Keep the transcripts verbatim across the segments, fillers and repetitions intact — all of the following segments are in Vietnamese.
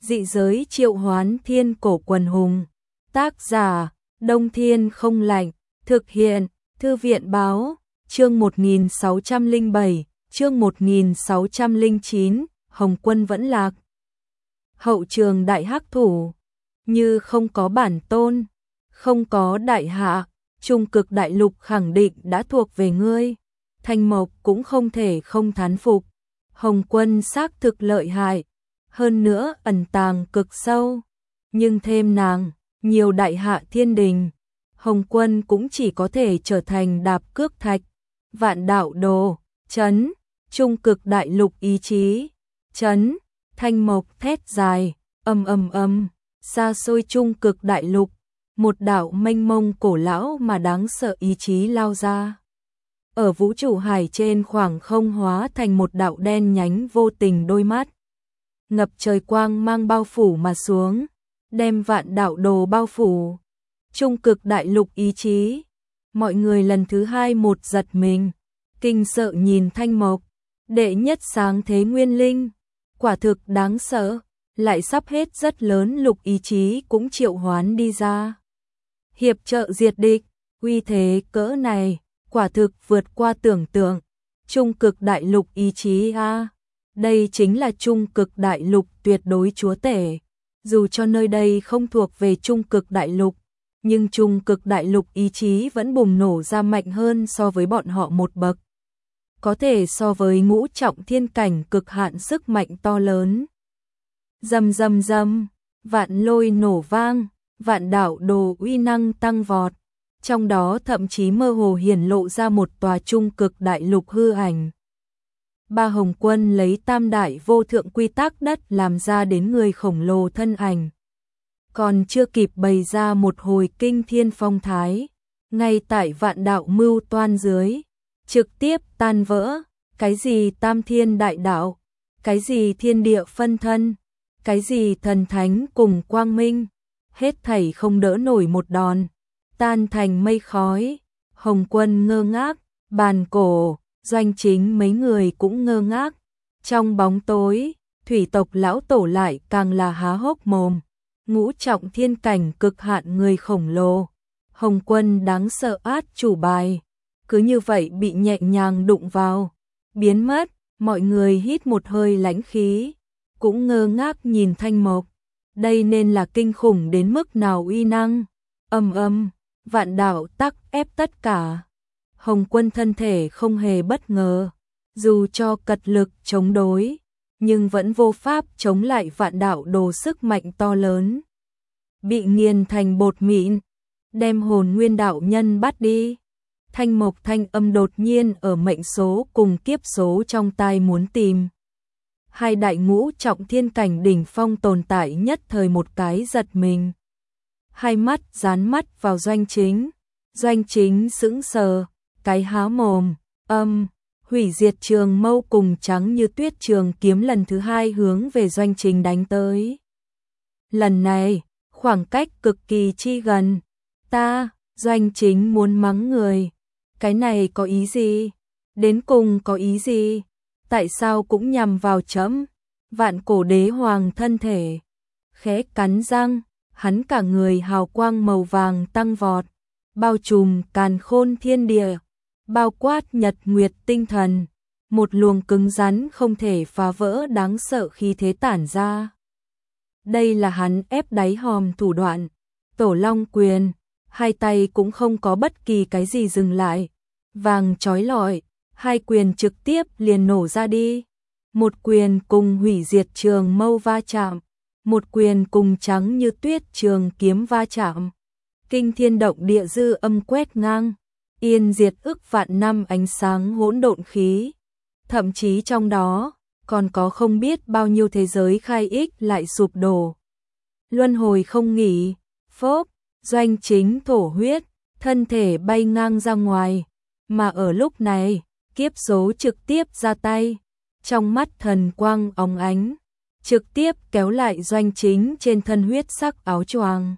Dị giới triệu hoán thiên cổ quần hùng. Tác giả, Đông Thiên không lạnh. Thực hiện, Thư viện báo, chương một nghìn sáu trăm lẻ bảy, chương một nghìn sáu trăm lẻ chín, Hồng Quân vẫn lạc. Hậu trường đại hắc thủ, như không có bản tôn, không có đại hạ, trung cực đại lục khẳng định đã thuộc về ngươi. Thanh Mộc cũng không thể không thán phục. Hồng Quân xác thực lợi hại, hơn nữa ẩn tàng cực sâu, nhưng thêm nàng, nhiều đại hạ thiên đình, Hồng Quân cũng chỉ có thể trở thành đạp cước thạch. Vạn đạo đồ, chấn, trung cực đại lục ý chí, chấn, Thanh Mộc thét dài, ầm ầm ầm, xa xôi trung cực đại lục, một đạo mênh mông cổ lão mà đáng sợ ý chí lao ra. Ở vũ trụ hải trên khoảng không hóa thành một đạo đen nhánh vô tình đôi mắt. Ngập trời quang mang bao phủ mà xuống, đem vạn đạo đồ bao phủ. Trung cực đại lục ý chí, mọi người lần thứ hai một giật mình, kinh sợ nhìn Thanh Mộc, đệ nhất sáng thế nguyên linh, quả thực đáng sợ, lại sắp hết rất lớn lục ý chí cũng triệu hoán đi ra. Hiệp trợ diệt địch, uy thế cỡ này, quả thực vượt qua tưởng tượng. Trung cực đại lục ý chí a, đây chính là trung cực đại lục tuyệt đối chúa tể. Dù cho nơi đây không thuộc về trung cực đại lục, nhưng trung cực đại lục ý chí vẫn bùng nổ ra mạnh hơn so với bọn họ một bậc. Có thể so với ngũ trọng thiên cảnh cực hạn sức mạnh to lớn. Rầm rầm rầm, vạn lôi nổ vang, vạn đạo đồ uy năng tăng vọt. Trong đó thậm chí mơ hồ hiển lộ ra một tòa trung cực đại lục hư ảnh. Ba Hồng Quân lấy tam đại vô thượng quy tắc đất làm ra đến người khổng lồ thân ảnh. Còn chưa kịp bày ra một hồi kinh thiên phong thái, ngay tại vạn đạo mưu toan dưới, trực tiếp tan vỡ, cái gì tam thiên đại đạo, cái gì thiên địa phân thân, cái gì thần thánh cùng quang minh, hết thảy không đỡ nổi một đòn, tan thành mây khói. Hồng Quân ngơ ngác, Bàn Cổ, Doanh Chính mấy người cũng ngơ ngác. Trong bóng tối, thủy tộc lão tổ lại càng là há hốc mồm. Ngũ trọng thiên cảnh cực hạn người khổng lồ, Hồng Quân đáng sợ át chủ bài, cứ như vậy bị nhẹ nhàng đụng vào, biến mất. Mọi người hít một hơi lãnh khí, cũng ngơ ngác nhìn Thanh Mộc. Đây nên là kinh khủng đến mức nào uy năng. Âm âm, vạn đạo tắc ép tất cả. Hồng Quân thân thể không hề bất ngờ, dù cho cật lực chống đối, nhưng vẫn vô pháp chống lại vạn đạo đồ sức mạnh to lớn. Bị nghiền thành bột mịn, đem hồn nguyên đạo nhân bắt đi. Thanh Mộc thanh âm đột nhiên ở mệnh số cùng kiếp số trong tai muốn tìm. Hai đại ngũ trọng thiên cảnh đỉnh phong tồn tại nhất thời một cái giật mình. Hai mắt dán mắt vào Doanh Chính. Doanh Chính sững sờ, cái há mồm, âm, hủy diệt trường mâu cùng trắng như tuyết trường kiếm lần thứ hai hướng về Doanh Chính đánh tới. Lần này, khoảng cách cực kỳ chi gần. Ta, Doanh Chính muốn mắng người. Cái này có ý gì? Đến cùng có ý gì? Tại sao cũng nhằm vào trẫm? Vạn Cổ Đế Hoàng thân thể khẽ cắn răng, hắn cả người hào quang màu vàng tăng vọt, bao trùm càn khôn thiên địa, bao quát nhật nguyệt tinh thần, một luồng cứng rắn không thể phá vỡ đáng sợ khí thế tản ra. Đây là hắn ép đáy hòm thủ đoạn, Tổ Long quyền, hai tay cũng không có bất kỳ cái gì dừng lại, vàng chói lọi, hai quyền trực tiếp liền nổ ra đi. Một quyền cùng hủy diệt trường mâu va chạm, một quyền cùng trắng như tuyết trường kiếm va chạm. Kinh thiên động địa dư âm quét ngang, yên diệt ức vạn năm ánh sáng hỗn độn khí. Thậm chí trong đó, còn có không biết bao nhiêu thế giới khai ích lại sụp đổ. Luân hồi không nghỉ, phốp, Doanh Chính thổ huyết, thân thể bay ngang ra ngoài. Mà ở lúc này, kiếp số trực tiếp ra tay, trong mắt thần quang óng ánh, trực tiếp kéo lại Doanh Chính trên thân huyết sắc áo choàng.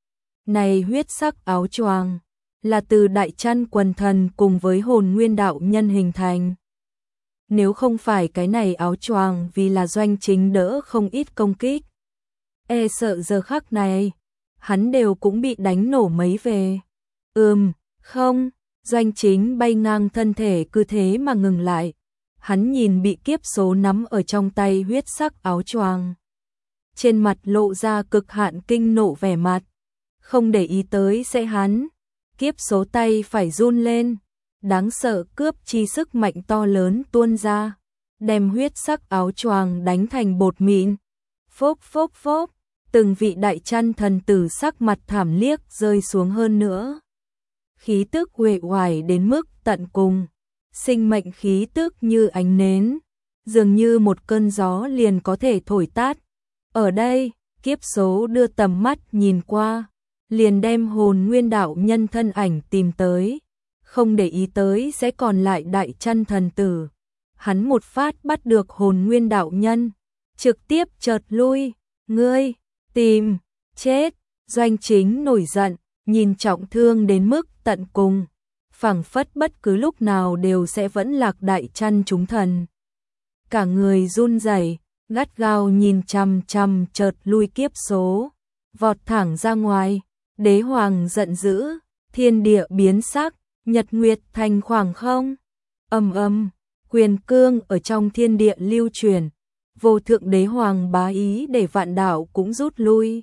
Này huyết sắc áo choàng là từ đại chăn quần thần cùng với hồn nguyên đạo nhân hình thành. Nếu không phải cái này áo choàng vì là Doanh Chính đỡ không ít công kích, e sợ giờ khắc này, hắn đều cũng bị đánh nổ mấy về. Ừm, không, Doanh Chính bay ngang thân thể cứ thế mà ngừng lại. Hắn nhìn bị kiếp số nắm ở trong tay huyết sắc áo choàng. Trên mặt lộ ra cực hạn kinh nộ vẻ mặt. Không để ý tới sẽ hắn. Kiếp số tay phải run lên. Đáng sợ cướp chi sức mạnh to lớn tuôn ra. Đem huyết sắc áo choàng đánh thành bột mịn. Phốc phốc phốc. Từng vị đại chăn thần tử sắc mặt thảm liếc rơi xuống hơn nữa. Khí tức uể oải đến mức tận cùng. Sinh mệnh khí tức như ánh nến. Dường như một cơn gió liền có thể thổi tát. Ở đây, kiếp số đưa tầm mắt nhìn qua. Liền đem hồn nguyên đạo nhân thân ảnh tìm tới. Không để ý tới sẽ còn lại đại chăn thần tử. Hắn một phát bắt được hồn nguyên đạo nhân. Trực tiếp chợt lui. Ngươi, tìm, chết. Doanh Chính nổi giận, nhìn trọng thương đến mức tận cùng. Phảng phất bất cứ lúc nào đều sẽ vẫn lạc đại chăn chúng thần. Cả người run rẩy, gắt gao nhìn chằm chằm chợt lui kiếp số. Vọt thẳng ra ngoài, đế hoàng giận dữ, thiên địa biến sắc, nhật nguyệt thành khoảng không. Ầm ầm, quyền cương ở trong thiên địa lưu truyền. Vô thượng đế hoàng bá ý để vạn đạo cũng rút lui.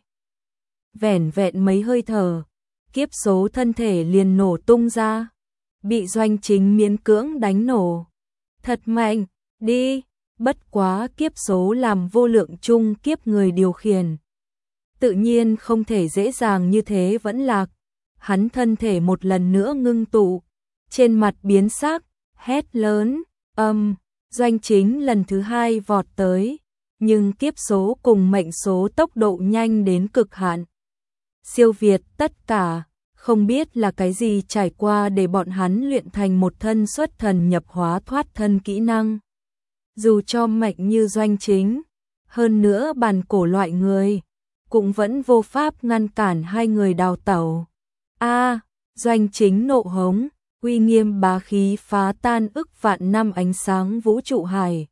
Vẻn vẹn mấy hơi thở, kiếp số thân thể liền nổ tung ra. Bị Doanh Chính miễn cưỡng đánh nổ. Thật mạnh, đi, bất quá kiếp số làm vô lượng chung kiếp người điều khiển. Tự nhiên không thể dễ dàng như thế vẫn lạc. Hắn thân thể một lần nữa ngưng tụ. Trên mặt biến sắc, hét lớn, âm, Doanh Chính lần thứ hai vọt tới. Nhưng kiếp số cùng mệnh số tốc độ nhanh đến cực hạn. Siêu việt tất cả. Không biết là cái gì trải qua để bọn hắn luyện thành một thân xuất thần nhập hóa thoát thân kỹ năng. Dù cho mạnh như Doanh Chính, hơn nữa bàn cổ loại người, cũng vẫn vô pháp ngăn cản hai người đào tẩu. A, Doanh Chính nộ hống, uy nghiêm bá khí phá tan ức vạn năm ánh sáng vũ trụ hải.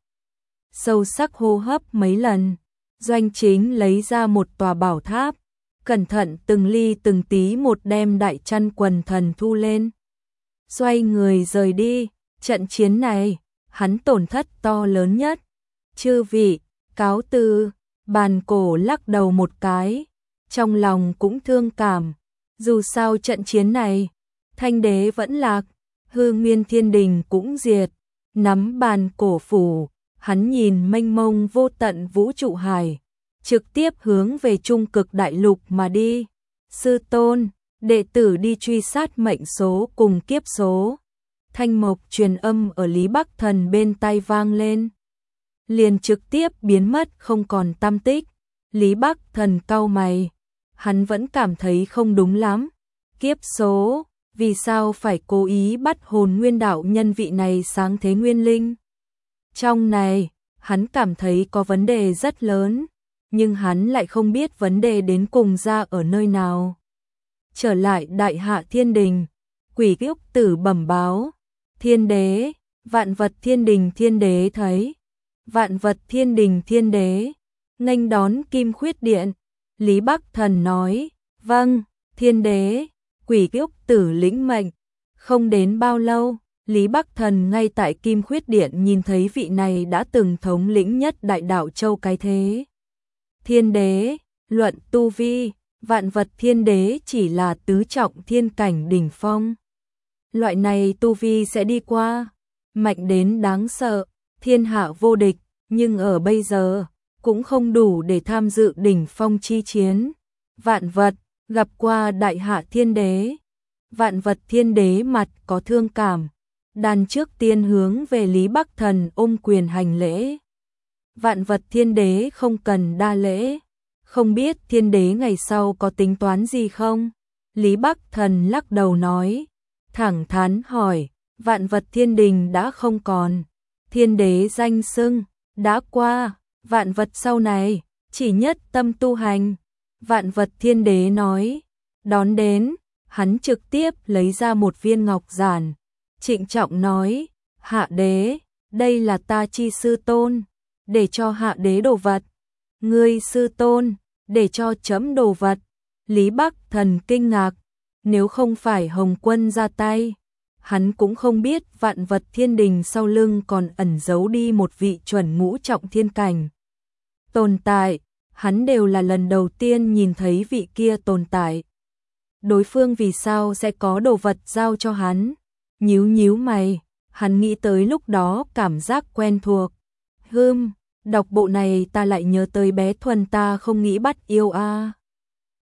Sâu sắc hô hấp mấy lần, Doanh Chính lấy ra một tòa bảo tháp. Cẩn thận từng ly từng tí một đem đại chăn quần thần thu lên. Xoay người rời đi, trận chiến này, hắn tổn thất to lớn nhất. Chư vị, cáo từ, bàn cổ lắc đầu một cái, trong lòng cũng thương cảm. Dù sao trận chiến này, thanh đế vẫn lạc, hư nguyên thiên đình cũng diệt, nắm bàn cổ phủ, hắn nhìn mênh mông vô tận vũ trụ hải. Trực tiếp hướng về trung cực đại lục mà đi. Sư tôn, đệ tử đi truy sát mệnh số cùng kiếp số. Thanh mộc truyền âm ở Lý Bắc Thần bên tai vang lên. Liền trực tiếp biến mất không còn tăm tích. Lý Bắc Thần cau mày. Hắn vẫn cảm thấy không đúng lắm. Kiếp số, vì sao phải cố ý bắt hồn nguyên đạo nhân vị này sáng thế nguyên linh? Trong này, hắn cảm thấy có vấn đề rất lớn. Nhưng hắn lại không biết vấn đề đến cùng ra ở nơi nào. Trở lại đại hạ thiên đình, quỷ kiếp tử bẩm báo, thiên đế, vạn vật thiên đình thiên đế thấy, vạn vật thiên đình thiên đế, nghênh đón kim khuyết điện, Lý Bắc Thần nói, vâng, thiên đế, quỷ kiếp tử lĩnh mệnh, không đến bao lâu, Lý Bắc Thần ngay tại kim khuyết điện nhìn thấy vị này đã từng thống lĩnh nhất đại đạo châu cái thế. Thiên đế, luận tu vi, vạn vật thiên đế chỉ là tứ trọng thiên cảnh đỉnh phong. Loại này tu vi sẽ đi qua, mạnh đến đáng sợ, thiên hạ vô địch, nhưng ở bây giờ, cũng không đủ để tham dự đỉnh phong chi chiến. Vạn vật, gặp qua đại hạ thiên đế. Vạn vật thiên đế mặt có thương cảm, đàn trước tiên hướng về Lý Bắc Thần ôm quyền hành lễ. Vạn vật thiên đế không cần đa lễ, không biết thiên đế ngày sau có tính toán gì không? Lý Bắc Thần lắc đầu nói, thẳng thắn hỏi, vạn vật thiên đình đã không còn, thiên đế danh xưng, đã qua, vạn vật sau này, chỉ nhất tâm tu hành. Vạn vật thiên đế nói, đón đến, hắn trực tiếp lấy ra một viên ngọc giản, trịnh trọng nói, hạ đế, đây là ta chi sư tôn. Để cho hạ đế đồ vật. Ngươi sư tôn, để cho chấm đồ vật. Lý Bắc Thần kinh ngạc, nếu không phải Hồng Quân ra tay, hắn cũng không biết vạn vật thiên đình sau lưng còn ẩn giấu đi một vị chuẩn ngũ trọng thiên cảnh tồn tại, hắn đều là lần đầu tiên nhìn thấy vị kia tồn tại. Đối phương vì sao sẽ có đồ vật giao cho hắn? Nhíu nhíu mày, hắn nghĩ tới lúc đó cảm giác quen thuộc. Hừm, đọc bộ này ta lại nhớ tới bé Thuần ta không nghĩ bắt yêu a. À.